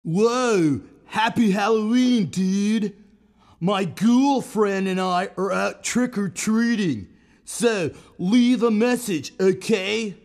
Whoa, happy Halloween, dude. My ghoul friend and I are out trick-or-treating. So, leave a message, okay?